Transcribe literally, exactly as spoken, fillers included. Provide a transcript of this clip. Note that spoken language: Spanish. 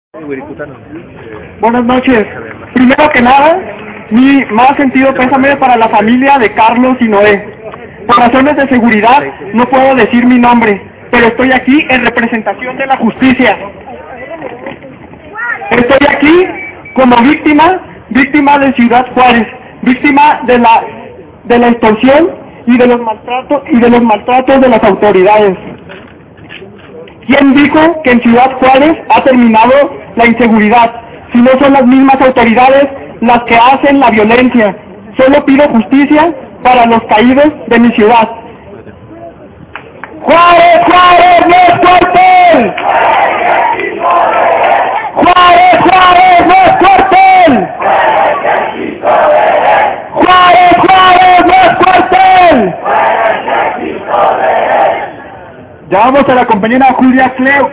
Buenas noches. Primero que nada, mi más sentido pésame para la familia de Carlos y Noé. Por razones de seguridad no puedo decir mi nombre, pero estoy aquí en representación de la justicia. Estoy aquí como víctima, víctima de Ciudad Juárez, víctima de la de la extorsión y de los maltratos y de los maltratos de las autoridades. ¿Quién dijo que en Ciudad Juárez ha terminado la inseguridad? Si no son las mismas autoridades las que hacen la violencia. Solo pido justicia para los caídos de mi ciudad. ¡Juárez, Juárez, no es cuartel! ¡Juárez, Juárez, no es cuartel! ¡Juárez, Juárez, no es cuartel! Ya vamos a la compañera Julia Cleo.